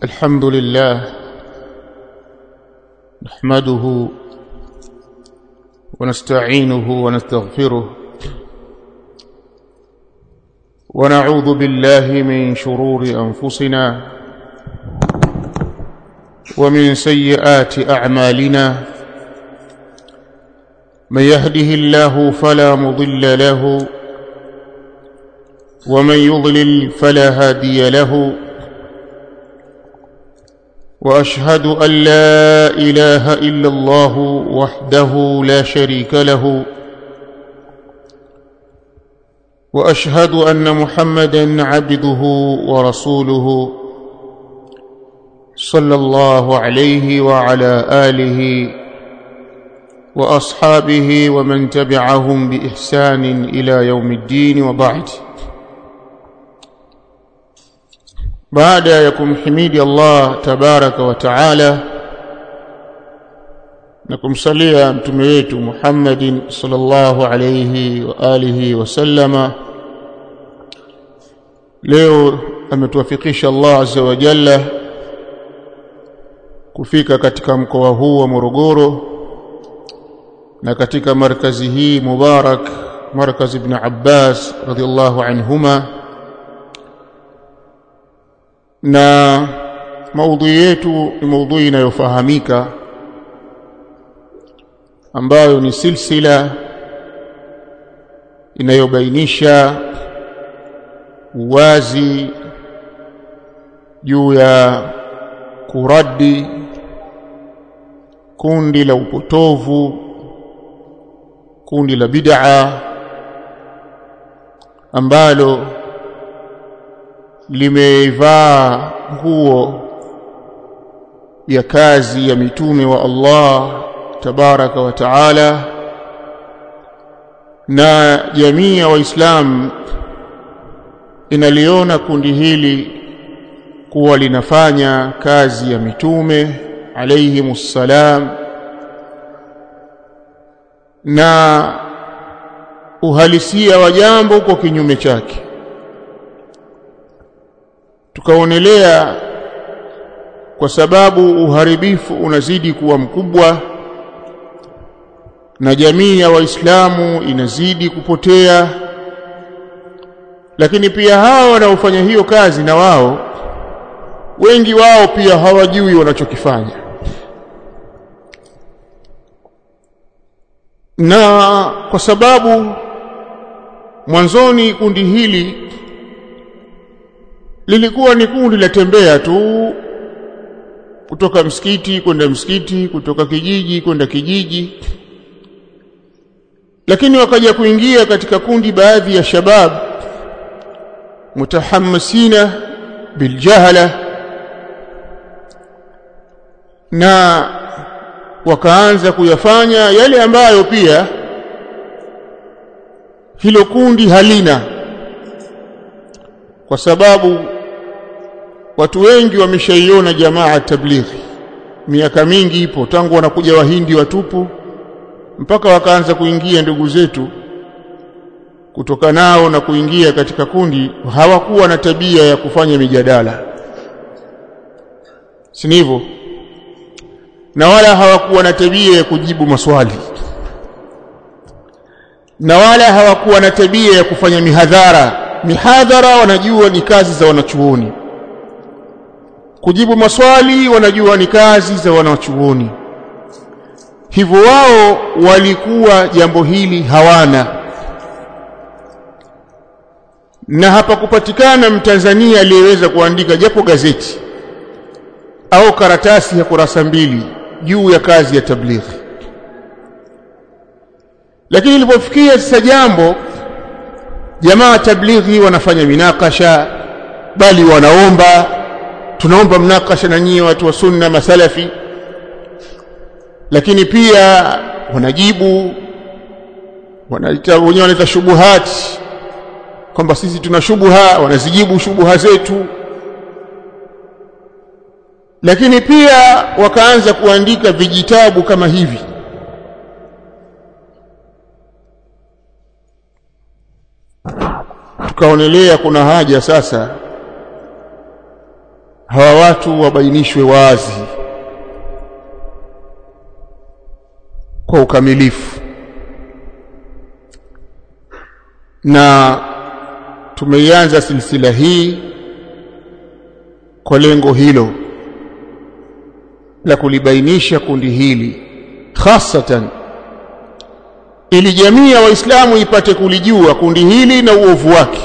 الحمد لله نحمده ونستعينه ونستغفره ونعوذ بالله من شرور أنفسنا ومن سيئات أعمالنا من يهده الله فلا مضل له ومن يضلل فلا هادي له وأشهد أن لا إله إلا الله وحده لا شريك له وأشهد أن محمدًا عبده ورسوله صلى الله عليه وعلى آله وأصحابه ومن تبعهم بإحسان إلى يوم الدين وبعد. baada ya kumhimidi Allah tabaraka wa taala na kumsalia mtume wetu Muhammadin sallallahu alayhi wa alihi wasallama, leo ametuwafikisha Allah azza wa jalla kufika katika mkoa huu wa Morogoro na katika markazi hii mubarak, markaz ibn Abbas radhiyallahu anhuma, na maudhui yetu ni maudhui inayofahamika ambayo ni silsila inayobainisha uwazi juu ya kuradi kundi la upotovu, kundi la bid'a ambalo limevaa nguo ya kazi ya mitume wa Allah tabaraka wa taala, na jamii ya Waislamu inaliona kundi hili kuwa linafanya kazi ya mitume alayhimus salam, na uhalisia wa jambo uko kinyume chake. Tukaonelea kwa sababu uharibifu unazidi kuwa mkubwa na jamii ya Waislamu inazidi kupotea, lakini pia hao wanaofanya hiyo kazi na wao wengi wao pia hawajui wanachokifanya, na kwa sababu mwanzoni kundi hili lilikuwa ni kundi la tembea tu, kutoka msikiti kwenda msikiti, kutoka kijiji kwenda kijiji, lakini wakaja kuingia katika kundi baadhi ya shabab mutahammasina biljahala, na wakaanza kuyafanya yale ambayo pia hilo kundi halina, kwa sababu watu wengi wameshaiona jamaa tablighi miaka mingi ipo, tangu wanakuja wahindi watupu mpaka wakaanza kuingia ndugu zetu kutoka nao na kuingia katika kundi. Hawakuwa na tabia ya kufanya mijadala, si ndivyo? Na wala hawakuwa na tabia ya kujibu maswali, na wala hawakuwa na tabia ya kufanya mihadhara wanajua ni kazi za wanachuoni, kujibu maswali wanajua ni kazi za wanachuoni. Hivyo wao walikuwa jambo hili hawana, na hapa kupatikana Mtanzania aliyeweza kuandika japo gazeti au karatasi ya kurasa 2 juu ya kazi ya tablighi. Lakini ilipofikia sasa jambo, jamaa tablighi wanafanya minakasha, bali tunaomba mnakasha na nyinyi watu wa sunna masalafi, lakini pia wanajibu, wanaita shubuhati, kwamba sisi tuna shubuha, wanazijibu shubuha zetu. Lakini pia wakaanza kuandika vijitabu kama hivi. Tukaonelea kuna haja sasa hawa watu wabainishwe wazi kwa ukamilifu, na tumeianza silsila hii kwa lengo hilo la kulibainisha kundi hili hasatan, ili jamii ya Waislamu ipate kulijua kundi hili na uovu wake.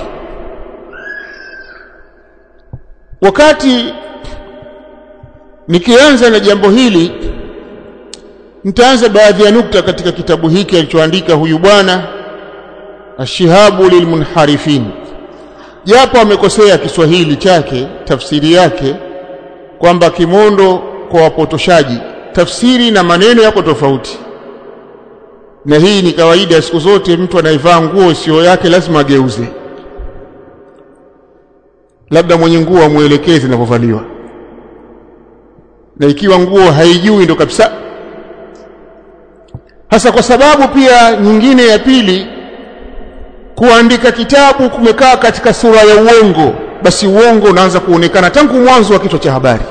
Wakati nikianza na jambo hili, nitaanza baadhi ya nukta katika kitabu hiki alichoandika huyu bwana Ashihabu lilmunharifin, japo amekosea Kiswahili chake, tafsiri yake kwamba kimondo kwa wapotoshaji. Tafsiri na maneno yako tofauti, na hii ni kawaida siku zote. Mtu anaivaa nguo sio yake lazima ageuze, labda mwenye nguo amuelekeze inavyovaliwa, na ikiwa nguo haijui ndo kabisa. Hasa kwa sababu pia nyingine ya pili, kuandika kitabu kumekaa katika sura ya uongo, basi uongo unaanza kuonekana tangu mwanzo wa kichwa cha habari.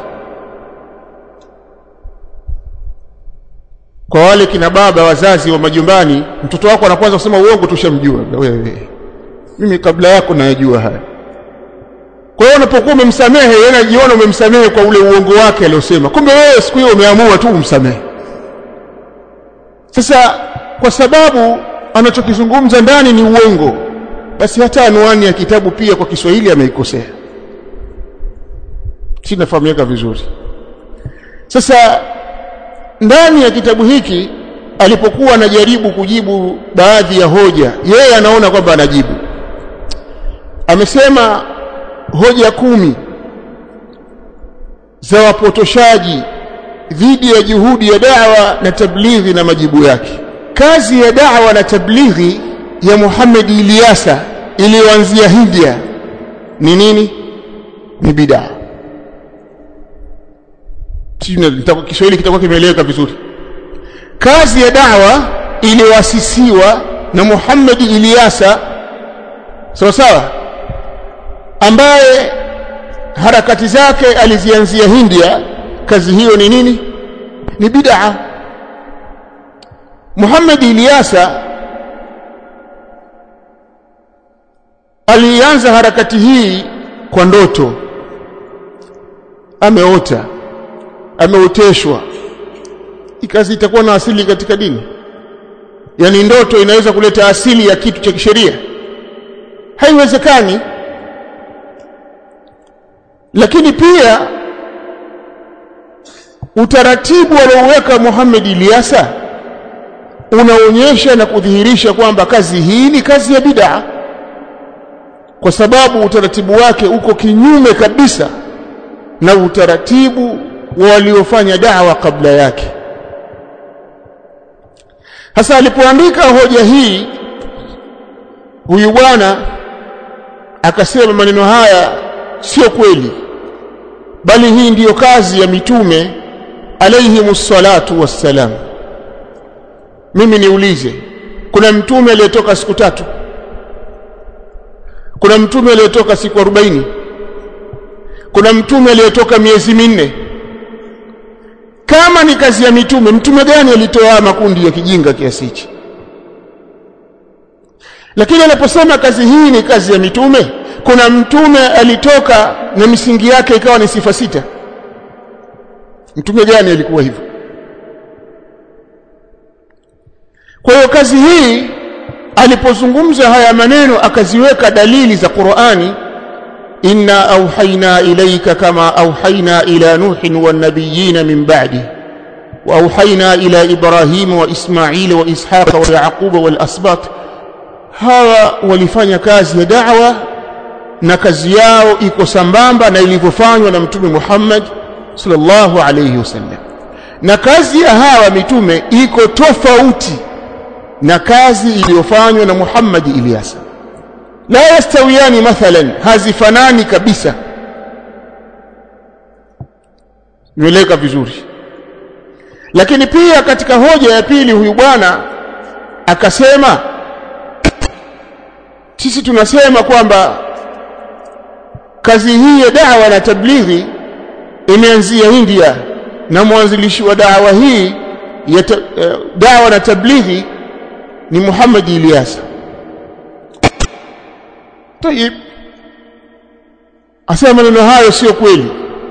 Kwa wale kina baba wazazi wa majumbani, mtoto wako anapoanza kusema uongo tushamjua wewe, mimi kabla yako najua haya. Kwa hiyo unapokuwa umemsamehe, yeye anajiona umemsamehe kwa ule uongo wake aliosema, kumbe wewe siku hiyo umeamua tu umsamehe. Sasa kwa sababu anachokizungumza ndani ni uongo, basi hata anwani ya kitabu pia kwa Kiswahili ameikosea. Sinafahamika vizuri. Sasa ndani ya kitabu hiki alipokuwa anajaribu kujibu baadhi ya hoja, yeye anaona kwamba anajibu. Amesema hoja 10 za wapotoshaji dhidi ya juhudi ya da'wa na tablighi na majibu yake. Kazi ya da'wa na tablighi ya Muhammad Ilyasa iliyoanzia India ni nini? Ni bid'a. Kiswahili kitakuwa kimeeleweka vizuri. Kazi ya da'wa iliyoasisiwa na Muhammad Ilyasa, sawa sawa, ambaye harakati zake alizianzia India, kazi hiyo ni nini? Ni bid'a. Muhammad Ilyasa alianza harakati hii kwa ndoto. Ameota, ameoteshwa. Ikazi itakuwa na asili katika dini? Yaani ndoto inaweza kuleta asili ya kitu cha kisheria? Haiwezekani. Lakini pia utaratibu alioweka Muhammad Ilyasa unaonyesha na kudhihirisha kwamba kazi hii ni kazi ya bid'a, kwa sababu utaratibu wake uko kinyume kabisa na utaratibu waliofanya da'wa kabla yake. Hasa alipoandika hoja hii, huyu bwana akasema maneno haya sio kweli, bali hii ndiyo kazi ya mitume alayhimus salatu wassalam. Mimi niulize, kuna mtume aliyetoka siku 3? Kuna mtume aliyetoka siku 40? Kuna mtume aliyetoka miezi 4? Kama ni kazi ya mitume, mtume gani alitoa makundi ya kijinga kiasi hichi? Lakini anaposema kazi hii ni kazi ya mitume, kuna mtume alitoka na misingi yake ikawa ni sifa 6? Mtume gani alikuwa hivyo? Kwa hiyo kazi hii alipozungumza haya maneno akaziweka dalili za Qur'ani, inna auhayna ilayka kama auhayna ila nuhin wan nabiyyin min ba'di wa auhayna ila ibrahim wa ismail wa ishaq wa yaqub wal asbat. Hawa walifanya kazi ya da'wa na kazi yao iko sambamba na ilivyofanywa na mtume Muhammad sallallahu alayhi wasallam, na kazi ya hawa mitume iko tofauti na kazi iliyofanywa na Muhammad Ilyasa. La yastawiyani mathalan, hazifanani kabisa. Nieleka vizuri. Lakini pia katika hoja ya pili, huyu bwana akasema, sisi tunasema kwamba kazi hii ya da'wa na tablighi imeanzia India na mwanzilishi wa da'wa hii ya da'wa na tablighi ni Muhammad Ilyas. Tayib, asema maneno hayo sio kweli.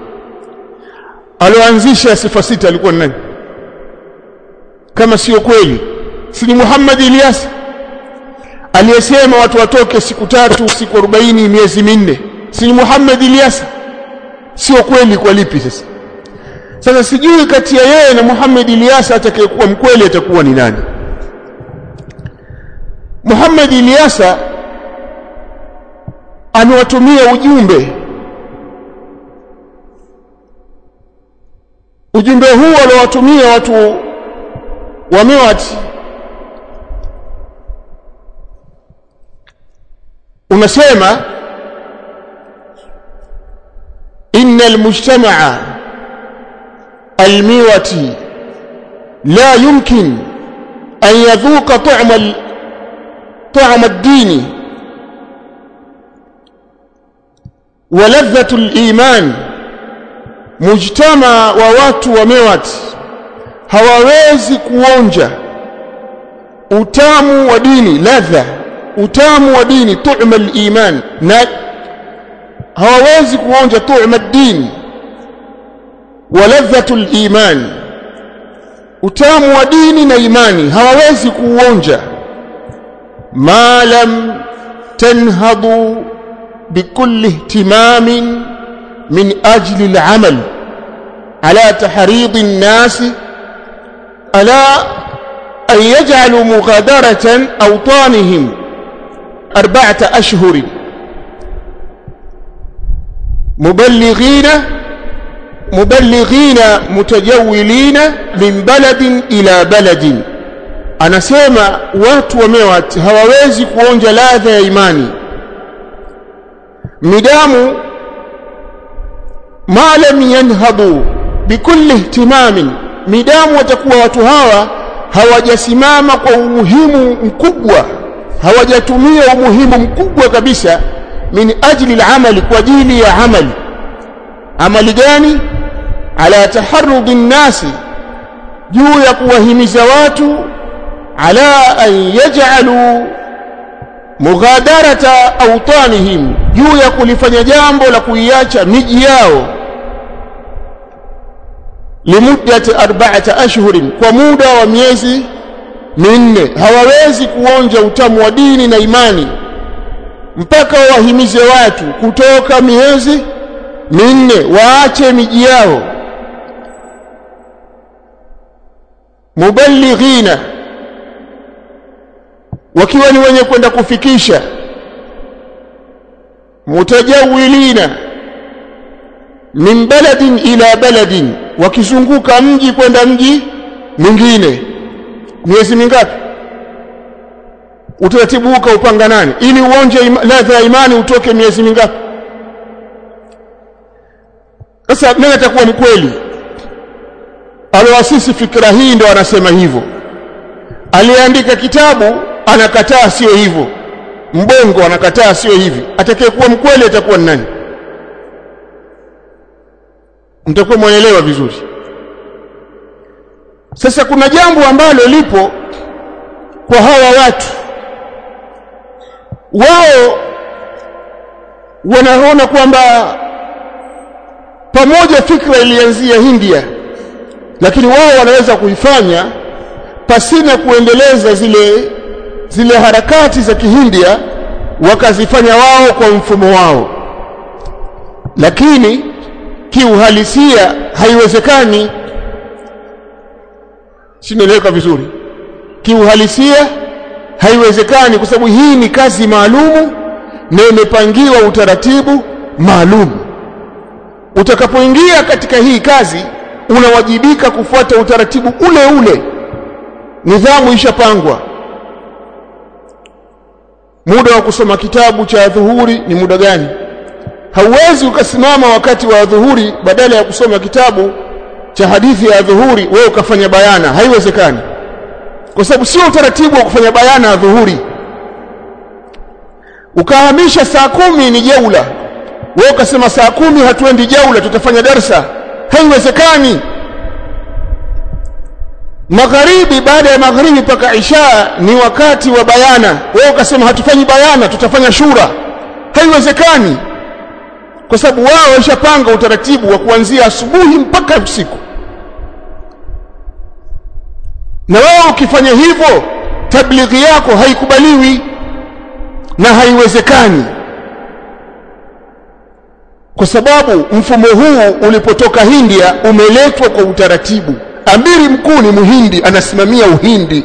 Aloanzisha sifa sita alikuwa nani? Kama sio kweli, si ni Muhammad Ilyas aliyesema watu watoke siku 3, siku 40, miezi 4? Si ni Muhammad Ilyas? Sio kweli kwa lipi sasa? Sasa sijui kati ya yeye na Muhammad Ilyas atakayekuwa mkweli atakuwa ni nani? Muhammad Ilyas amewatumia ujumbe huu aliowatumia watu wa Mewat unasema innal mujtama'a al-Mewati la yumkin an yadhuqa طعم الدين ولذة الإيمان. mujtama wa watu wa Mewat hawawezi kuonja utamu wa dini, ladha, utamu wa dini, tu'ma al-iman, na hawawezi kuonja tu'ma ad-din wa ladhatu al-iman, utamu wa dini na imani hawawezi kuonja ma lam tanhadu bikulli ihtimamin من أجل العمل على تحريض الناس على أن يجعلوا مغادرة أوطانهم 4 أشهر مبلغين متجولين من بلد إلى بلد. anasema watu wa Mewat hawawezi kuonja ladha ya imani midamu ma lam yanhadu bikulli ihtimamin, midamu watakuwa watu hawa hawajasimama kwa umuhimu mkubwa, hawajatumia umuhimu mkubwa kabisa min ajli al-amali, kwa ajili ya amali gani? Ala taharrudi nnasi, juu ya kuwahimiza watu, ala an yaj'alu mughadarata awtanihim, juu ya kulifanya jambo la kuiacha miji yao, limuddati 4 ashhurin, kwa muda wa miezi 4. hawawezi kuonja utamu wa dini na imani mpaka wahimize watu kutoka miezi 4 waache miji yao. Muballighina, wakiwa ni wenye kwenda kufikisha, mutajawilina min baladin ila baladin, wakizunguka mji kwenda mji mwingine. Miezi mingapi? Utaratibu uka upanga nani ili uonje ladha ya imani? Utoke miezi mingapi? Sasa nani atakuwa mkweli? Alioasisi fikra hii ndo anasema hivyo, aliandika kitabu anakataa sio hivyo, mbongo anakataa sio hivi. Atakayekuwa mkweli atakuwa nani? Mtakuwa mwelewa vizuri. Sasa kuna jambo ambalo lipo kwa hawa watu, wao wanaona kwamba pamoja fikra ilianzia India, lakini wao wanaweza kuifanya pasina kuendeleza zile harakati za Kihindia, wakazifanya wao kwa mfumo wao, lakini kiuhalisia haiwezekani. Sinaeleweka vizuri? Kiuhalisia haiwezekani, kwa sababu hii ni kazi maalumu na imepangiwa utaratibu maalumu. Utakapoingia katika hii kazi unawajibika kufuata utaratibu ule ule, nidhamu ishapangwa. Muda wa kusoma kitabu cha dhuhuri ni muda gani? Hauwezi ukasimama wakati wa dhuhuri badala ya kusoma kitabu cha hadithi ya dhuhuri wewe ukafanya bayana, haiwezekani, kwa sababu sio utaratibu wa kufanya bayana ya dhuhuri. Ukahamisha saa 10 ni jaula, wewe ukasema saa 10 hatuendi jaula, tutafanya darsa, haiwezekani. Magharibi, baada ya magharibi mpaka isha ni wakati wa bayana, wewe ukasema hatufanyi bayana, tutafanya shura, haiwezekani, kwa sababu wao washapanga utaratibu wa kuanzia asubuhi mpaka usiku. Na wao ukifanya hivyo, tablighi yako haikubaliwi na haiwezekani, kwa sababu mfumo huu ulipotoka India umeletwa kwa utaratibu. Amiri mkuu ni Muhindi, anasimamia Uhindi.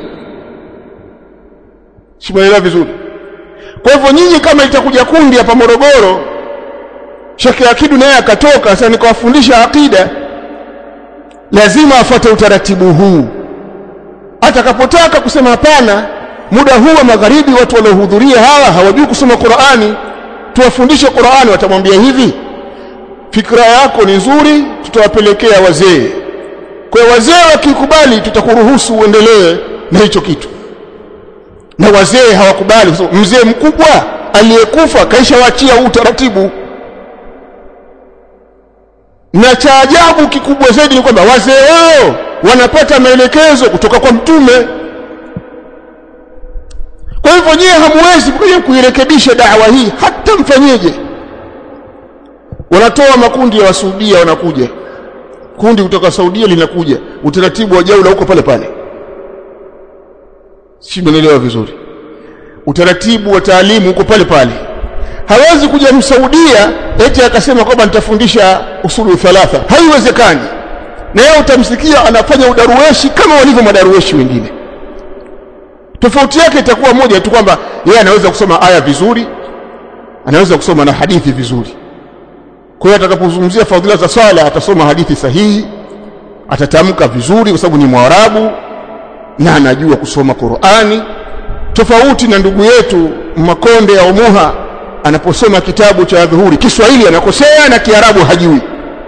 Simuelewa vizuri. Kwa hivyo nyinyi kama itakuja kundi hapa Morogoro, Sheikh Akidu naye akatoka sasa nikawafundisha akida, lazima afuate utaratibu huu. Atakapotaka kusema hapana, muda huu wa magharibi watu waliohudhuria hawa hawajui kusoma Qur'ani, tuwafundishe Qur'ani, watamwambia hivi, fikra yako ni nzuri, tutawapelekea wazee. Kwa wazee wakikubali tutakuruhusu uendelee na hicho kitu. Na wazee hawakubali, mzee mkubwa aliyekufa kaisha waachia utaratibu. Na cha ajabu kikubwa zaidi ni kwamba wazee wao wanapata maelekezo kutoka kwa Mtume. Kwa hivyo nyie hamwezi kuirekebisha da'wa hii hata mfanyeje. Wanatoa makundi ya Wasuudia, wanakuja kundi kutoka Saudia linakuja, utaratibu wa jaula huko pale pale. Si mnaelewa vizuri? Utaratibu wa taalimu huko pale pale. Hawezi kuja Msaudia eti akasema kwamba nitafundisha usulu thalatha, haiwezekani. Na yeye utamsikia anafanya udaruweshi kama walivyo madaruweshi wengine. Tofauti yake itakuwa moja tu, kwamba yeye anaweza kusoma aya vizuri, anaweza kusoma na hadithi vizuri. Kwa hiyo atakapozungumzia fadhila za swala atasoma hadithi sahihi, atatamka vizuri kwa sababu ni Mwarabu na anajua kusoma Qur'ani. Tofauti na ndugu yetu Makonde ya Umuha, anaposoma kitabu cha Dhuhuri Kiswahili anakosea na Kiarabu hajui.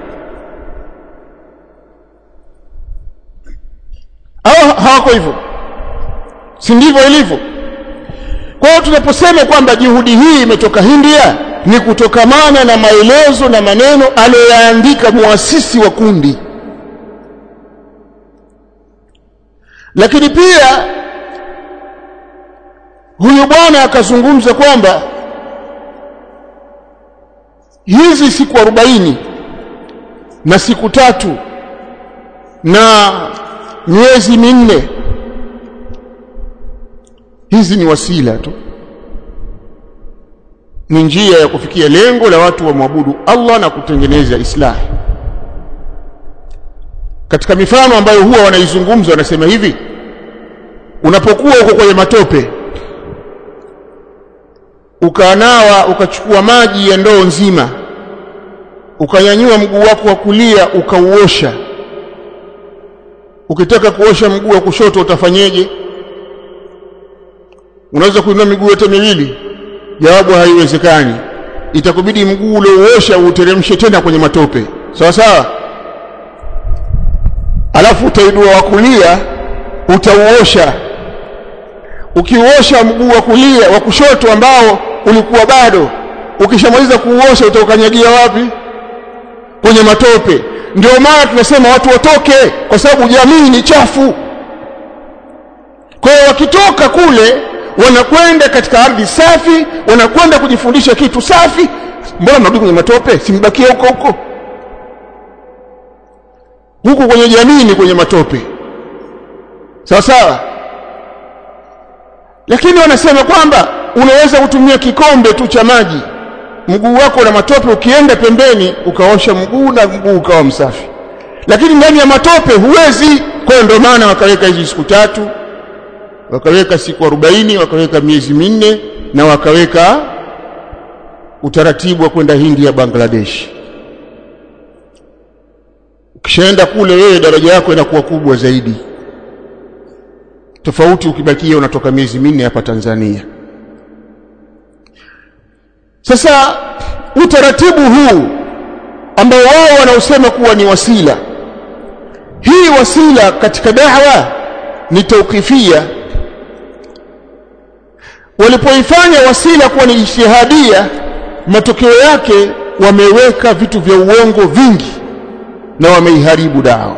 Hawako hivyo, si ndivyo ilivyo? Kwa hiyo tunaposema kwamba juhudi hii imetoka India, ni kutokamana na maelezo na maneno aliyoandika muasisi wa kundi. Lakini pia huyu bwana akazungumza kwamba hizi siku 40 na siku 3 na miezi 4 hizi ni wasila tu, ni njia ya kufikia lengo la watu wa muabudu Allah na kutengeneza islahi. Katika mifano ambayo huwa wanaizungumza wanasema hivi, unapokuwa uko kwenye matope, ukanawa, ukachukua maji ya ndoo nzima, ukanyanyua mguu wako wa kulia ukauosha, ukitaka kuosha mguu wa kushoto utafanyeje? Unaweza kuinua miguu yote miwili? Jawabu, haiwezekani. Itakubidi mguu ule uosha uteremshe tena kwenye matope, sawa sawa, alafu utaidua wa kulia utauosha. Ukiuosha mguu wa kulia, wa kushoto ambao ulikuwa bado, ukishamaliza kuuosha utakanyagia wapi? Kwenye matope. Ndio maana tunasema watu watoke, kwa sababu jamii ni chafu. Kwa hiyo wakitoka kule wanakwenda katika ardhi safi, wanakwenda kujifundisha kitu safi. Mbona mnarudi kwenye matope? Simbakie huko huko. Huko kwenye jamii ni kwenye matope, sawa sawa. Lakini wanasema kwamba unaweza kutumia kikombe tu cha maji, mguu wako na matope, ukienda pembeni ukaosha mguu na mguu ukawa msafi. Lakini ndani ya matope huwezi. Kwa hiyo ndio maana wakaweka hizi siku 3, wakaweka siku 40, wakaweka miezi 4, na wakaweka utaratibu wa kwenda India, Bangladesh. Ukishaenda kule wewe daraja yako inakuwa kubwa zaidi, tofauti ukibakia unatoka miezi 4 hapa Tanzania. Sasa utaratibu huu ambao wao wanaosema kuwa ni wasila, hii wasila katika da'wa ni tawqifia. Walipoifanya wasila kuwa ni ijtihadia, matokeo yake wameweka vitu vya uongo vingi na wameiharibu dawa.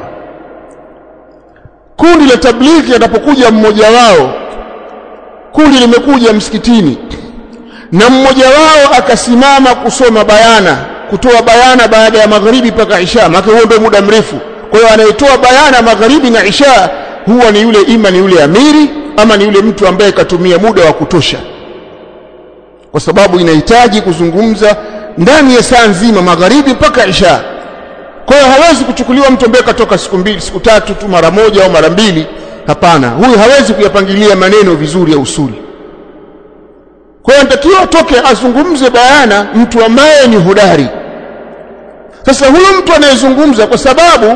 Kundi la tablighi anapokuja mmoja wao, kundi limekuja msikitini na mmoja wao akasimama kusoma bayana, kutoa bayana baada ya magharibi mpaka isha, maana huo ndio muda mrefu. Kwa hiyo anayetoa bayana magharibi na isha huwa ni yule, ima ni yule amiri ama ni yule mtu ambaye katumia muda wa kutosha, kwa sababu inahitaji kuzungumza ndani ya saa nzima, magharibi mpaka isha. Kwa hiyo hawezi kuchukuliwa mtu ambaye katoka siku mbili, siku tatu tu, mara moja au mara mbili. Hapana, huyu hawezi kuyapangilia maneno vizuri ya usuli. Kwa hiyo anatakiwa atoke azungumze bayana mtu ambaye ni hodari. Sasa huyu mtu anayezungumza, kwa sababu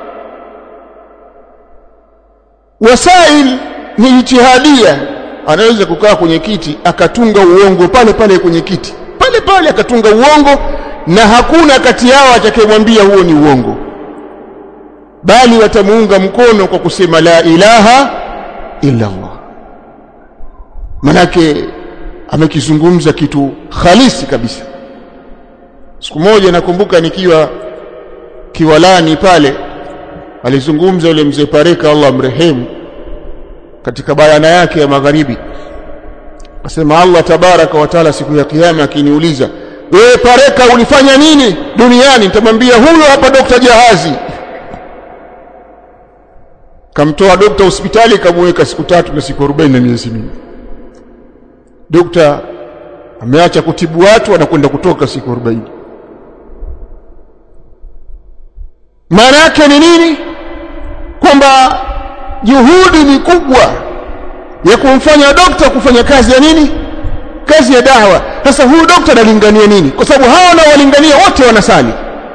wasail ni ijtihadia, anaweza kukaa kwenye kiti akatunga uongo pale pale kwenye kiti pale pale, akatunga uongo na hakuna kati yao atakayemwambia huo ni uongo, bali watamuunga mkono kwa kusema la ilaha illa Allah. Manake amekizungumza kitu khalisi kabisa. Siku moja nakumbuka nikiwa Kiwalani pale, alizungumza yule mzee Pareka, Allah mrehemu, katika bayana yake ya magharibi. Asema Allah tabaraka wa taala siku ya kiyama akiniuliza, wewe Pareka ulifanya nini duniani? Nitamwambia huyo hapa Dr. Jahazi. Kamtoa dokta hospitali, kamweka siku 3 na siku 40 na miezi mingi. Dokta ameacha kutibu watu, anakwenda kutoka siku 40. Maana yake ni nini? Kwamba juhudi ni kubwa ya kumfanya dokta kufanya kazi ya nini? Kazi ya dawa. Sasa huyu dokta analingania nini? Kwa sababu hao na walingania wote wanasali.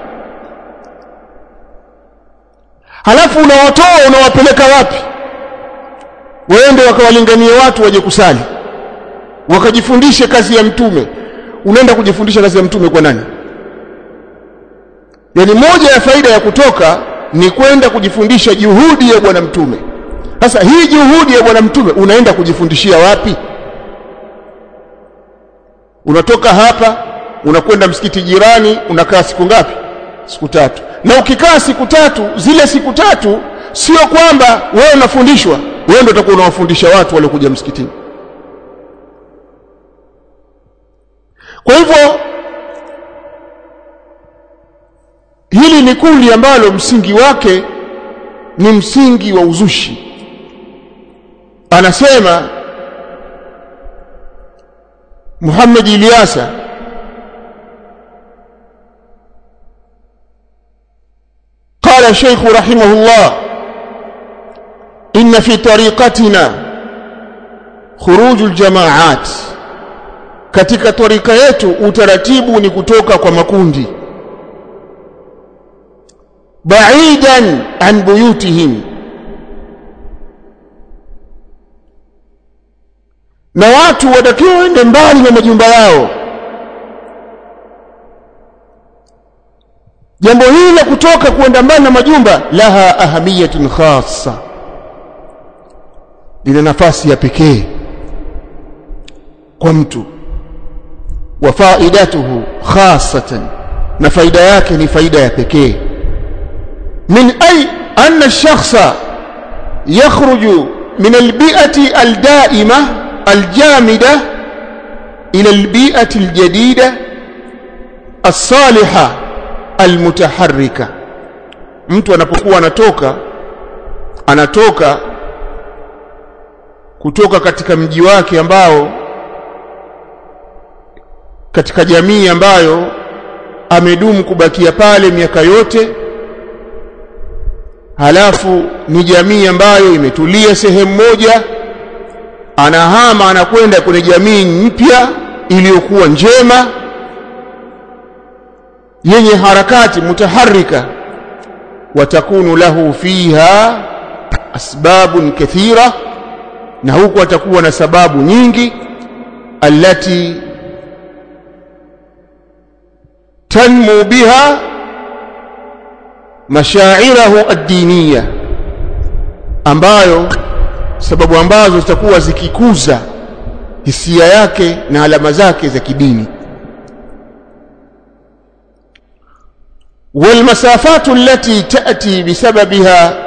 Halafu unawatoa unawapeleka wapi? Waende wakawalinganie watu waje kusali, wakajifundishe kazi ya mtume. Unaenda kujifundisha kazi ya mtume kwa nani? Yaani moja ya faida ya kutoka ni kwenda kujifundisha juhudi ya bwana mtume. Sasa hii juhudi ya bwana mtume unaenda kujifundishia wapi? Unatoka hapa unakwenda msikiti jirani, unakaa siku ngapi? Siku 3. Na ukikaa siku 3, zile siku 3 sio kwamba wewe unafundishwa, wewe ndio utakuwa unawafundisha watu wale kuja msikitini. Kwa hivyo hili ni kundi ambalo msingi wake ni msingi wa uzushi. Anasema Muhammad Ilyasa, قال الشيخ رحمه الله إن في طريقتنا خروج الجماعات. Katika tarika yetu utaratibu ni kutoka kwa makundi, baidan an buyutihim, na watu watakiwa waende mbali na majumba yao. Jambo hili la kutoka kuenda mbali na majumba, laha ahamiyatun khassa, lina nafasi ya pekee kwa mtu, wa faidatuhu khassatan, na faida yake ni faida ya pekee. Min ay anna ash-shakhsa yakhruju min al-bi'ati al-da'ima al-jamida ila al-bi'ati al-jadida as-salihah al-mutaharrika. Mtu anapokuwa anatoka kutoka katika mji wake ambao, katika jamii ambayo amedumu kubakia pale miaka yote, halafu ni jamii ambayo imetulia sehemu moja, anahama anakwenda kwenye jamii mpya iliyokuwa njema yenye harakati mutaharrika, watakunu lahu fiha asbabun kathira, na huko atakuwa na sababu nyingi, allati tanmu biha mashaa'irahu ad-diniyya, ambayo sababu ambazo zitakuwa zikikuza hisia yake na alama zake za kidini. والمسافات التي تأتي بسببها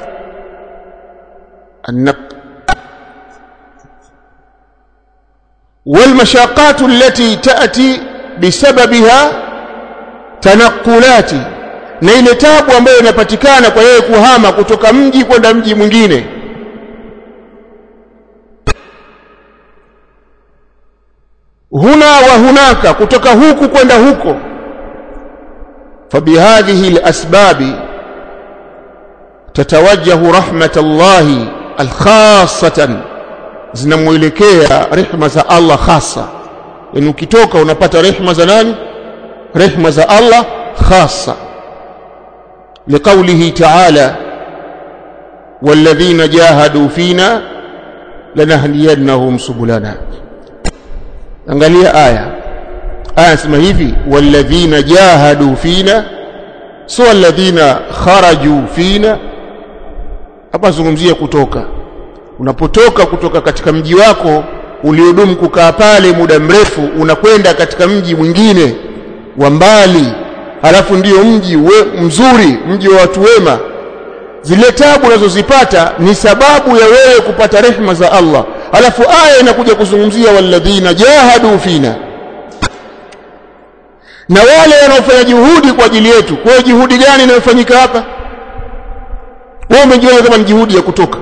والمشاقات التي تأتي بسببها تنقلات, na ile tabu ambayo inapatikana kwa yeye kuhama kutoka mji kwenda mji mwingine. Huna wa hunaka, kutoka huku kwenda huko. فبهذه الأسباب تتوجه رحمة الله الخاصة, zinamuelekea rehema za Allah khasa. Yani ukitoka unapata rehema za nani? Rehema za Allah khasa. لقوله تعالى والذين جاهدوا فينا لنهدينهم سبلنا. angalia aya sema hivi walladhina jahadu fina, sio alladhina kharaju fina. Hapa zungumzia kutoka. Unapotoka kutoka katika mji wako uliodumu kukaa pale muda mrefu, unakwenda katika mji mwingine wa mbali, halafu ndio mji mzuri, mji wa watu wema, zile tabu unazozipata ni sababu ya wewe kupata rehema za Allah. Halafu aya inakuja kuzungumzia walladhina jahadu fina, na wale wanaofanya juhudi kwa ajili yetu. Kwa juhudi gani inayofanyika hapa? Wewe umejiona kama ni juhudi ya kutoka.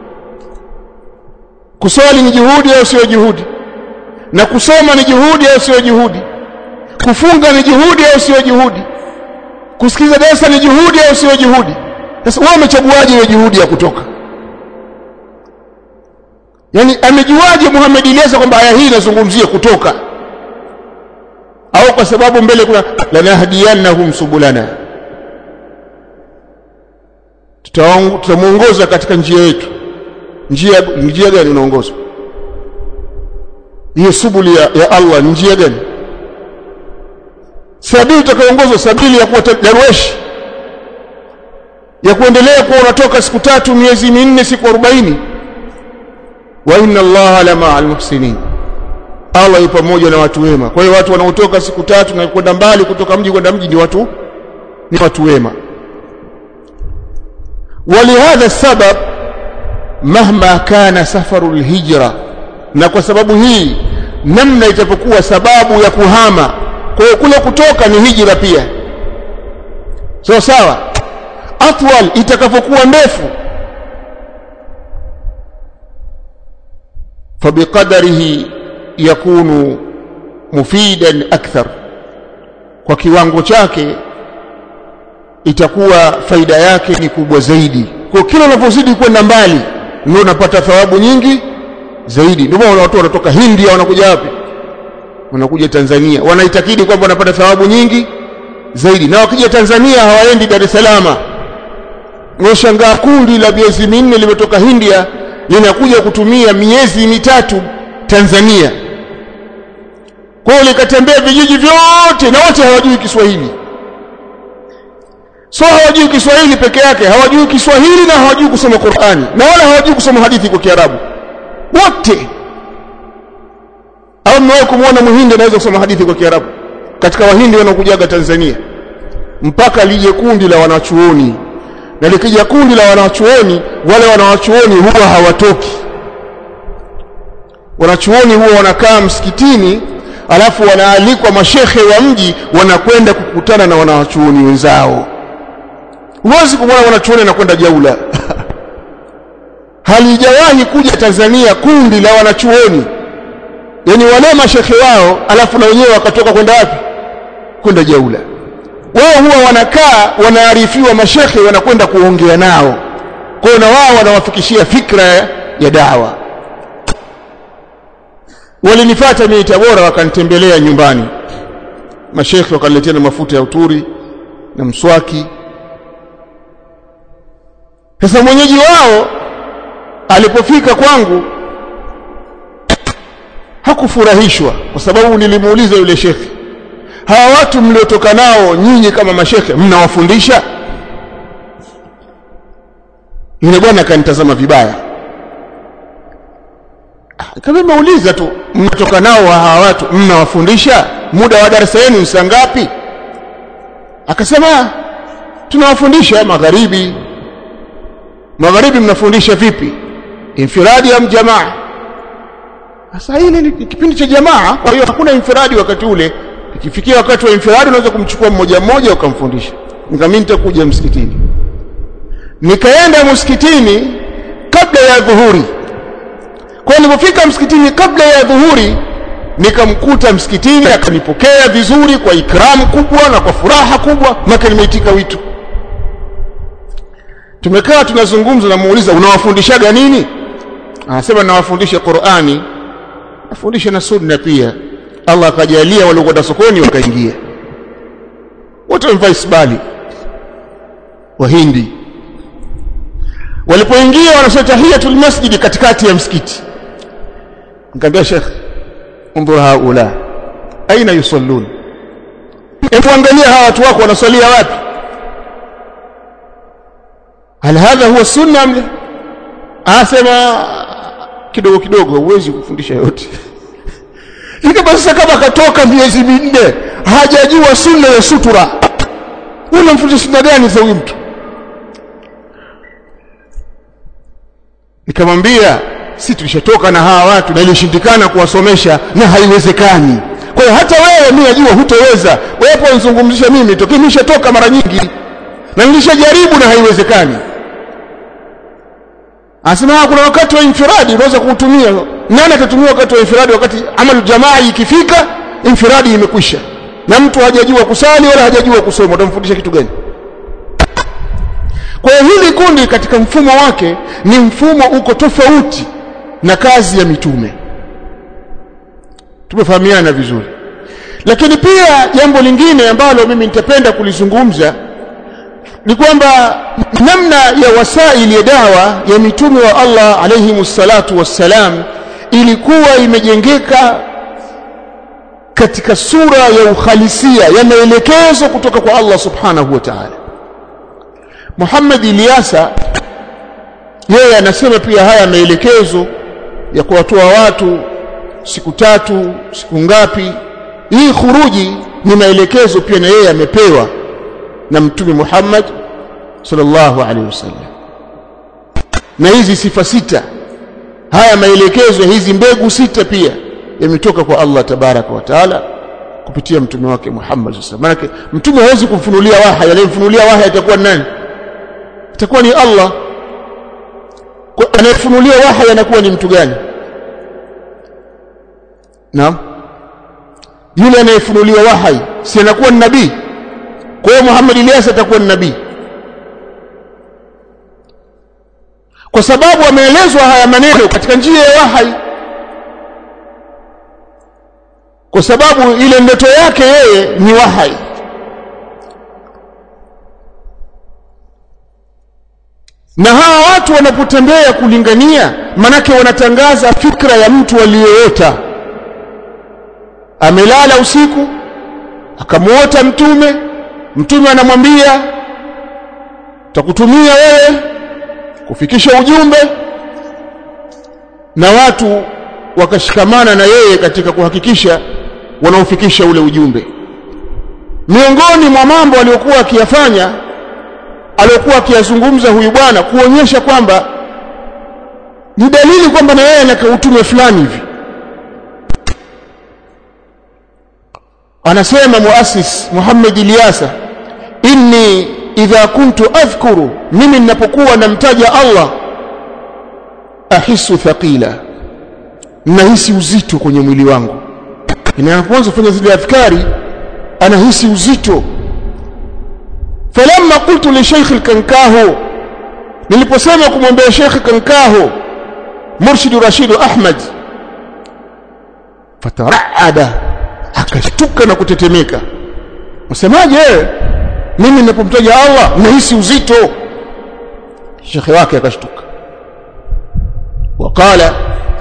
Kuswali ni juhudi au sio juhudi? Na kusoma ni juhudi au sio juhudi? Kufunga ni juhudi au sio juhudi? Kusikiza darasa ni juhudi au sio juhudi? Sasa wewe umechaguaje ile juhudi ya kutoka? Yani amejuaje Muhammad Ilyasa kwamba aya hii inazungumzia kutoka? Au kwa sababu mbele kuna lanahdiyannahum subulana, tutamuongoza katika njia yetu. Njia gani unaongozwa? Hiyo subuli ya Allah njia gani? Sabili utakayoongozwa sabili ya kuwa darweshi, ya kuendelea kuwa unatoka siku 3 miezi 4 siku 40. Wa inna Allaha la ma'al muhsinin, Allah yupo pamoja na watu wema. Kwa hiyo watu wanaotoka siku 3 na kwenda mbali kutoka mji kwenda mji ni watu wema. Walihadha sabab mahma kana safarul hijra, na kwa sababu hii namna itapokuwa sababu ya kuhama, kwa hiyo kule kutoka ni hijra pia, sawa. Atwal itakapokuwa ndefu, fabiqadarihi yakunu mufidan akthar, kwa kiwango chake itakuwa faida yake ni kubwa zaidi. Kwa kila unapozidi kwenda mbali ndio unapata thawabu nyingi zaidi. Ndio maana watu wanatoka India wanakuja wapi? Wanakuja Tanzania, wanaitakidi kwamba wanapata thawabu nyingi zaidi. Na wakija Tanzania hawaendi Dar es Salaam. Washangaa kundi la miezi 4 limetoka India linakuja kutumia miezi 3 Tanzania. Kwa hiyo likatembea vijiji vyote na wote hawajui Kiswahili. So hawajui Kiswahili peke yake, hawajui Kiswahili na hawajui kusoma Qur'ani, na wala hawajui kusoma hadithi kwa Kiarabu. Wote. Au mmewahi kumuona Muhindi anaweza kusoma hadithi kwa Kiarabu? Katika Wahindi wanaokujaga Tanzania, mpaka lije kundi la wanachuoni. Na likija kundi la wanachuoni, wale wanachuoni huwa hawatoki. Wanachuoni huwa wanakaa msikitini, alafu wanaalikwa mashehe wa mji, wanakwenda kukutana na wanachuoni wenzao. Huwezi kumwona wanachuoni anakwenda jaula. Halijawahi kuja Tanzania kundi la wanachuoni, yani wale mashehe wao, alafu na wenyewe wakatoka kwenda wapi? Kwenda jaula. Wao huwa wanakaa, wanaarifiwa mashehe, wanakwenda kuongea nao. Kwa hiyo na wao wanawafikishia fikra ya dawa. Walinifuata mimi Tabora, wakanitembelea nyumbani. Mashehe wakaniletea mafuta ya uturi na mswaki. Sasa mwenyeji wao alipofika kwangu hakufurahishwa, kwa sababu nilimuuliza yule shekhi, hawa watu mliotoka nao nyinyi kama mashekhe mnawafundisha? Yule bwana akanitazama vibaya. Kama nimeuliza tu, mnatoka nao hawa watu mnawafundisha? Muda wa darasa yenu ni saa ngapi? Akasema tunawafundisha magharibi mnafundisha vipi, infiradi au jamaa? Sasa hili ni kipindi cha jamaa, kwa hiyo hakuna infiradi wakati ule. Ikifikia wakati wa infiradi unaweza kumchukua mmoja mmoja ukamfundisha. Mimi nitakuja msikitini, nikaenda msikitini kabla ya dhuhuri. Kwa nilipofika msikitini kabla ya dhuhuri, nikamkuta msikitini, akanipokea vizuri kwa ikramu kubwa na kwa furaha kubwa, maka nimeitika wito. Tumekaa tunazungumza, na muuliza unawafundishaga nini? Anasema nawafundisha Qur'ani, nafundisha na sunna pia. Allah akajalia waliokwenda sokoni wakaingia wote wamevaa isbali wahindi. Walipoingia wanasema tahiyatul masjid katikati ya msikiti. Nikamwambia Sheikh, unzur haula aina yusallun, hebu angalia hawa watu wako wanasalia wapi? Hal hadha huwa sunna am? Asema kidogo kidogo, huwezi kufundisha yote. Sasa kama katoka miezi minne hajajua sunna ya sutura, unamfundisha sunna gani za huyu mtu? Nikamwambia si tulishatoka na hawa watu na ilishindikana kuwasomesha na haiwezekani. Kwa hiyo hata wewe mimi najua hutoweza. Wewe hapo unizungumzisha mimi toka nimeshatoka mara nyingi na nilishajaribu na haiwezekani. Asema kuna wakati wa infiradi unaweza kuutumia. Nani atatumia wakati wa infiradi? Wakati amal jamaa ikifika infiradi imekwisha na mtu hajajua kusali wala hajajua kusoma, utamfundisha kitu gani? Kwa hiyo hili kundi katika mfumo wake ni mfumo uko tofauti na kazi ya mitume. Tumefahamiana vizuri. Lakini pia jambo lingine ambalo mimi nitapenda kulizungumza ni kwamba namna ya wasaili ya dawa ya mitume wa Allah alayhimus salatu wassalam ilikuwa imejengeka katika sura ya uhalisia ya maelekezo kutoka kwa Allah subhanahu wa ta'ala. Muhammad Ilyasa yeye anasema pia haya maelekezo ya kuwatoa watu siku 3 siku ngapi, hii khuruji ni maelekezo pia na yeye amepewa na mtume Muhammad sallallahu alaihi wasallam. Na hizi sifa 6, haya maelekezo, hizi mbegu 6 pia yametoka kwa Allah tabaraka wa taala kupitia mtume wake Muhammad sallallahu alaihi wasallam. Maana mtume hawezi kumfunulia wahi, anayemfunulia wahi atakuwa nani? Itakuwa ni Allah. Anayefunulia wahi anakuwa ni mtu gani? Naam, yule anayefunuliwa wahi si anakuwa ni nabii? Kwa hiyo Muhammad Ilyasa atakuwa ni nabii kwa sababu ameelezwa haya maneno katika njia ya wahi, kwa sababu ile ndoto yake yeye ni wahi. Na hawa watu wanapotembea kulingania, manake wanatangaza fikra ya mtu aliyeota. Amelala usiku akamuota mtume anamwambia takutumia wewe kufikisha ujumbe, na watu wakashikamana na yeye katika kuhakikisha wanaofikisha ule ujumbe. Miongoni mwa mambo aliyokuwa akiyafanya, aliyokuwa akiyazungumza huyu bwana kuonyesha kwamba ni dalili kwamba na yeye ana utume fulani hivi. Anasema muassis Muhammad Ilyasa, inni idha kuntu adhkuru, mimi ninapokuwa namtaja Allah, ahisu thaqila, nahisi uzito kwenye mwili wangu. Ninapoanza kufanya zile adhkari anahisi uzito. Falamma qultu li Sheikh al-Kankahu, niliposema kumwambia Sheikh Kankahu Murshid Rashid Ahmad, fataraada, akashtuka na kutetemeka. Msemaje wewe? Mimi ninapomtaja Allah nahisi uzito. Sheikh wake akashtuka. Wakala,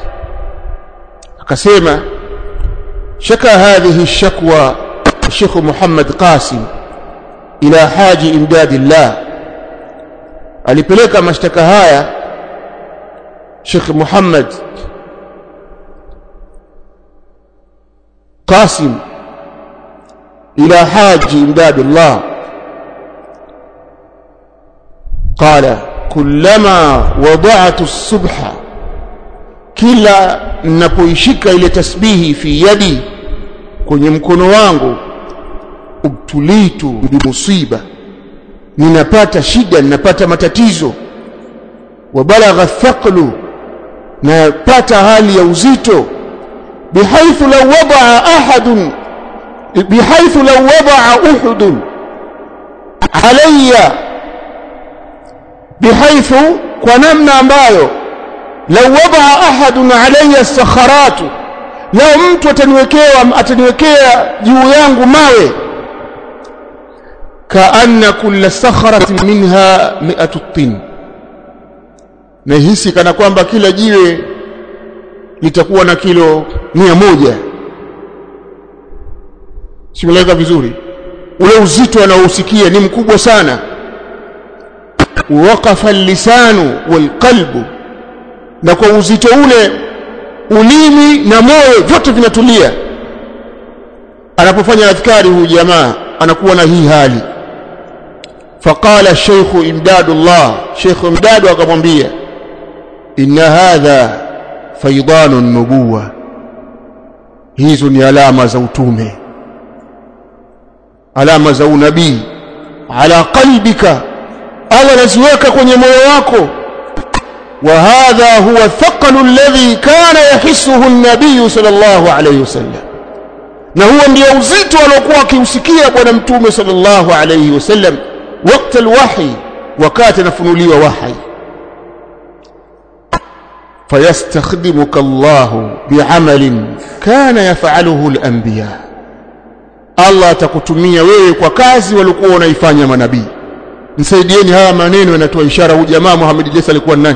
akasema shaka hadhihi shakwa Sheikh Muhammad Qasim ila haji imdadillah, alipeleka mashtaka haya Sheikh Muhammad Qasim, ila haji imdadillah, قاسم، إلى حاج إمداد الله، qala kullama wada'tu as-subha, kila ninapoishika ile tasbihi fi yadi, kwenye mkono wangu, ubtulitu bi musiba, ninapata shida, ninapata matatizo, wa balagha thaqlu, napata hali ya uzito, bihaithu law wada'a ahadun, bihaithu law wada'a uhudun alayya, bihaithu, kwa namna ambayo, law wada'a ahadun alayya as-sakharatu, lao mtu ataniwekea juu yangu mawe, kaanna kulla sakharatin minha 100 tin, na hisi kana kwamba kila jiwe litakuwa na kilo 100. Simeleka vizuri? Ule uzito anaousikia ni mkubwa sana. Waqafa al-lisanu wal-qalbu, na kwa uzito ule ulimi na moyo vyote vinatulia. Anapofanya adhkari huyu jamaa anakuwa na hii hali. Faqala Sheikh Imdadullah, Sheikh Imdad akamwambia, inna hadha faydanu an-nubuwa, hizo ni alama za utume, alama za unabii. Ala qalbika, Allah anaziweka kwenye moyo wako. وهذا هو الثقل الذي كان يحسه النبي صلى الله عليه وسلم, na huo ndio uzito aliokuwa akiusikia bwana mtume sallallahu alayhi wasallam wakati alwahi, wakati anafunuliwa wahi. fayastakhdimuka Allahu bi'amalin kana yaf'aluhu al-anbiya, Allah atakutumia wewe kwa kazi walikuwa wanaifanya manabii. Nisaidieni, haya maneno yanatoa ishara huyu jamaa Muhammad Idris alikuwa nani?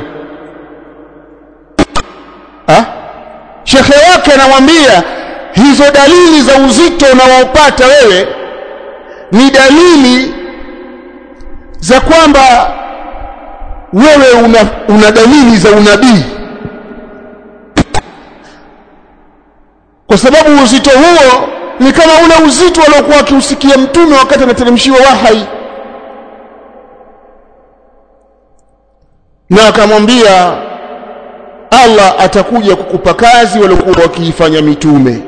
Shekhe wake anamwambia hizo dalili za uzito unaopata wewe ni dalili za kwamba wewe una dalili za unabii, kwa sababu uzito huo ni kama ule uzito aliokuwa akiusikia mtume wakati anateremshiwa wahi. Na akamwambia Allah atakuja kukupa kazi waliokuwa wakiifanya mitume.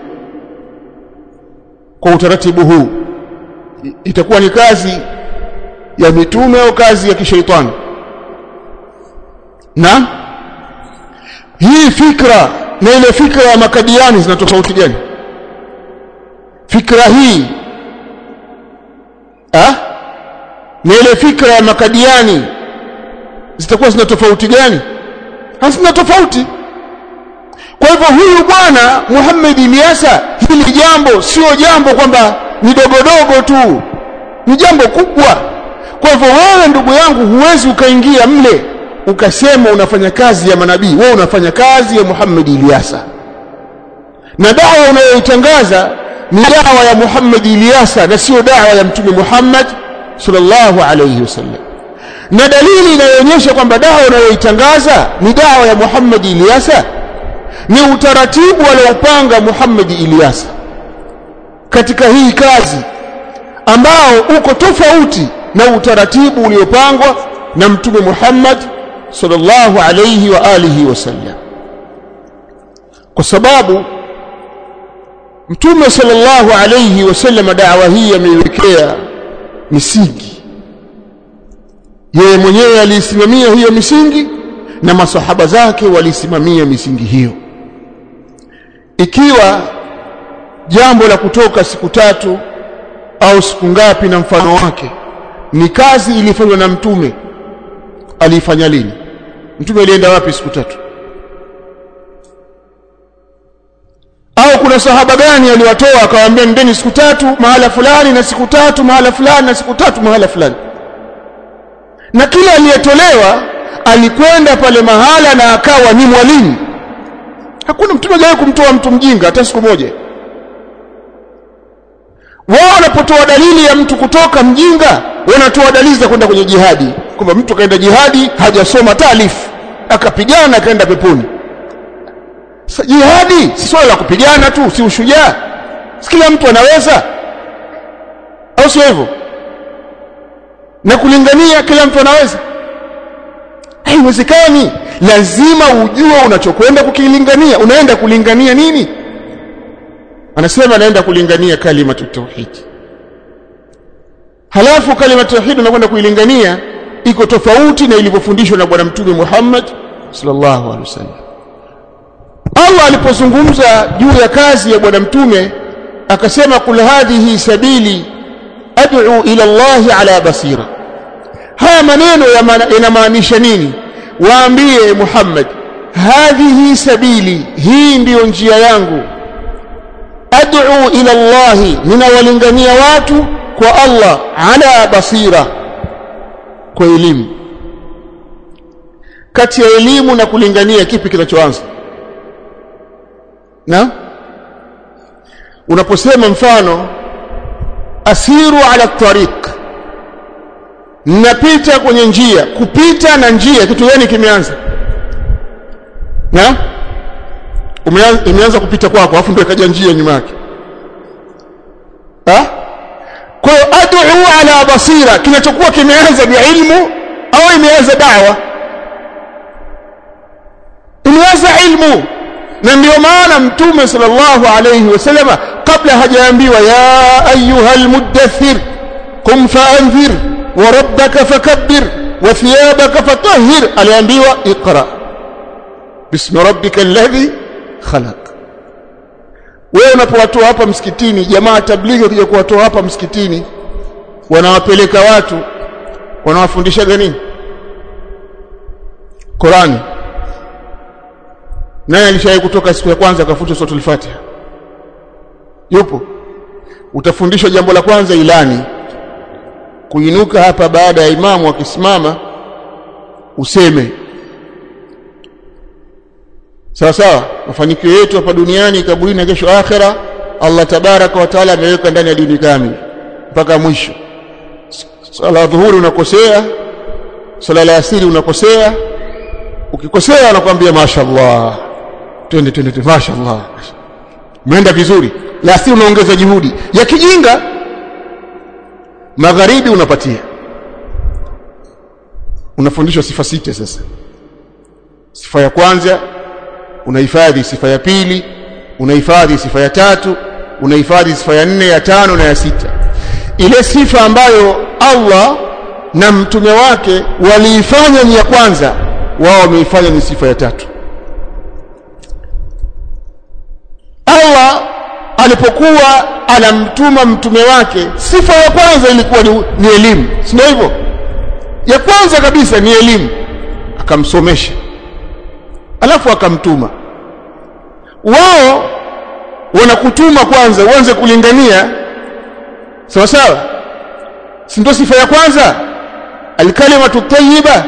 Kwa utaratibu huu itakuwa ni kazi ya mitume au kazi ya kishaitani? Na hii fikra na ile fikra ya makadiani zina tofauti gani? Fikra hii na ile fikra ya makadiani zitakuwa zina tofauti gani? Hazina tofauti. Kwa hivyo huyu bwana Muhammad Ilyasa, hili jambo sio jambo kwamba ni dogodogo tu, ni jambo kubwa. Kwa hivyo wewe ndugu yangu huwezi ukaingia mle ukasema unafanya kazi ya manabii. Wewe unafanya kazi ya Muhammad Ilyasa, na dawa unayoitangaza ni dawa ya Muhammad Ilyasa na sio dawa ya Mtume Muhammad sallallahu alayhi wasallam. Na dalili inayoonyesha kwamba dawa unayoitangaza ni dawa ya Muhammad Ilyasa ni utaratibu aliopanga Muhammad Ilyasa katika hii kazi, ambao uko tofauti na utaratibu uliopangwa na Mtume Muhammad sallallahu alayhi wa alihi wasallam. Kwa sababu Mtume sallallahu alayhi wasallam dawa hii ameiwekea misingi. Yeye mwenyewe alisimamia hiyo misingi na masahaba zake walisimamia misingi hiyo. Ikiwa jambo la kutoka siku 3 au siku ngapi na mfano wake ni kazi ilifanywa na mtume, alifanya lini? Mtume alienda wapi siku 3? Au kuna sahaba gani aliwatoa akawaambia ndeni siku 3 mahala fulani na siku 3 mahala fulani na siku 3 mahala fulani? Na kila aliyetolewa alikwenda pale mahala na akawa ni mwalimu. Hakuna mtume hajawahi kumtoa mtu mjinga hata siku moja. Wao wanapotoa dalili ya mtu kutoka mjinga, wanatoa dalili za kwenda kwenye jihadi, kwamba mtu kaenda jihadi hajasoma taalifu akapigana akaenda peponi. Sasa jihadi si swala la kupigana tu, si ushujaa. Si kila mtu anaweza, au sio hivyo? Na kulingania kila mtu anaweza. haiwezekani. Lazima ujue unachokwenda kukilingania. Unaenda kulingania nini? Anasema anaenda kulingania kalimatu tauhid. Halafu kalimatu tauhid unakwenda kuilingania iko tofauti na ilivyofundishwa na bwana mtume Muhammad sallallahu alaihi wasallam. Allah alipozungumza juu ya kazi ya bwana mtume akasema, kul hadhihi sabili ad'u ila Allah ala basira. Haya maneno yanamaanisha nini? Waambie Muhammad, hadhihi sabili, hii ndiyo njia yangu, ad'u ila Allah, ninawalingania watu kwa Allah, ala basira, kwa elimu. Kati ya elimu na kulingania kipi kinachoanza? Na unaposema mfano asiru ala tariq, napita kwenye njia, kupita na njia, kitu gani kimeanza? Na imeanza kupita kwako, afu ndio ikaja njia nyuma yake. Kwa ad'u ala basira, kinachokuwa kimeanza bi ilmu au imeanza da'wa? Imeanza ilmu. Na ndio maana mtume sallallahu alayhi wasallam kabla hajaambiwa ya ayyuhal muddathir qum fa'anzir wa rabbaka fakabbir wa thiyabaka fatahhir, aliambiwa iqra bismi rabbika alladhi khalaq. Wewe unapowatoa hapa msikitini, jamaa tablighi wakija kuwatoa hapa msikitini, wanawapeleka watu, wanawafundisha nini? Qur'ani. Nani alishawahi kutoka siku ya kwanza akafuta suratul Fatiha? Yupo? Utafundishwa jambo la kwanza ilani, kuinuka hapa baada ya imamu akisimama useme sawa sawa, mafanikio yetu hapa duniani, kaburini na kesho akhera, Allah tabaraka wa taala ameweka ndani ya dini kamili mpaka mwisho. Sala dhuhuri unakosea, sala asiri unakosea, ukikosea anakuambia mashaallah, twende mashaallah, umeenda vizuri. La asiri unaongeza juhudi ya kijinga, magharibi unapatia, unafundishwa sifa sita. Sasa sifa ya kwanza unahifadhi, sifa ya pili unahifadhi, sifa ya tatu unahifadhi, sifa ya nne, ya tano na ya sita. Ile sifa ambayo Allah na mtume wake waliifanya ni ya kwanza, wao wameifanya ni sifa ya tatu. Allah alipokuwa anamtuma mtume wake, sifa ya kwanza ilikuwa ni elimu, sio hivyo? Ya kwanza kabisa ni elimu, akamsomesha alafu akamtuma. Wao wanakutuma kwanza uanze kulingania, sawa sawa, si ndio? Sifa ya kwanza alkalimatu tayyiba,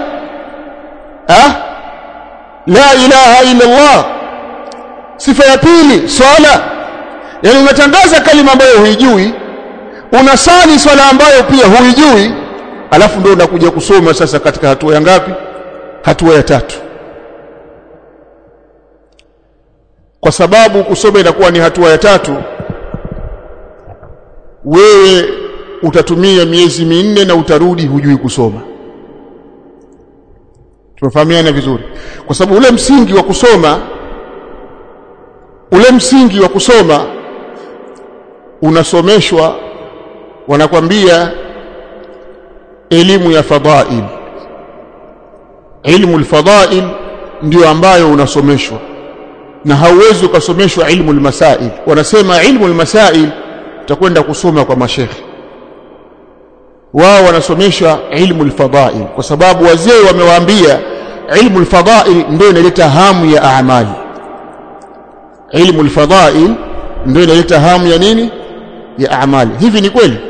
la ilaha illa Allah. Sifa ya pili swala, yani unatangaza kalima ambayo huijui, unasali swala ambayo pia huijui, alafu ndio unakuja kusoma sasa katika hatua ya ngapi? Hatua ya tatu. Kwa sababu kusoma inakuwa ni hatua ya tatu, wewe utatumia miezi 4 na utarudi hujui kusoma. Tumefahamiana vizuri? Kwa sababu ule msingi wa kusoma unasomeshwa, wanakwambia elimu ya fadhail. Ilmu al-fadhail ndio ambayo unasomeshwa, na hauwezi ukasomeshwa ilmu al-masail. Wanasema ilmu al-masail utakwenda kusoma kwa mashekhi, wao wanasomesha ilmu al-fadhail kwa sababu wazee wamewaambia ilmu al-fadhail ndio inaleta hamu ya amali. Ilmu al-fadhail ndio inaleta hamu ya nini? Ya amali. Hivi ni kweli?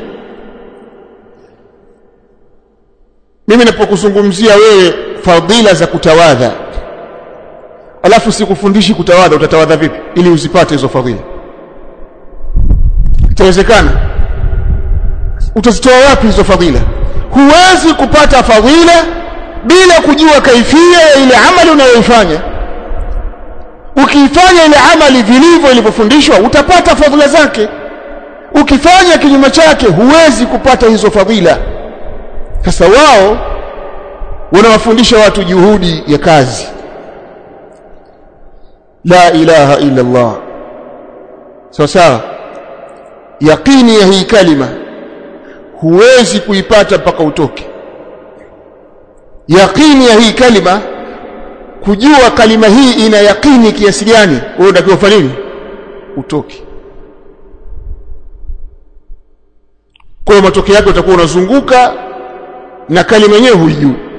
Mimi ninapokuzungumzia wewe fadhila za kutawadha, alafu sikufundishi kutawadha, utatawadha vipi ili uzipate hizo fadhila? Itawezekana? Utazitoa wapi hizo fadhila? Huwezi kupata fadhila bila kujua kaifia ya ile amali unayoifanya. Ukifanya ile amali vilivyo ilivyofundishwa utapata fadhila zake. Ukifanya kinyume chake huwezi kupata hizo fadhila. Sasa wao unawafundisha watu juhudi ya kazi. La ilaha illa Allah. Sasa yaqini ya hii kalima huwezi kuipata mpaka utoke. Yaqini ya hii kalima, kujua kalima hii ina yaqini kiasi gani, wewe unatakiwa ufanye nini? Utoke. Kwa matokeo yake utakuwa unazunguka na kalima yenyewe huijui.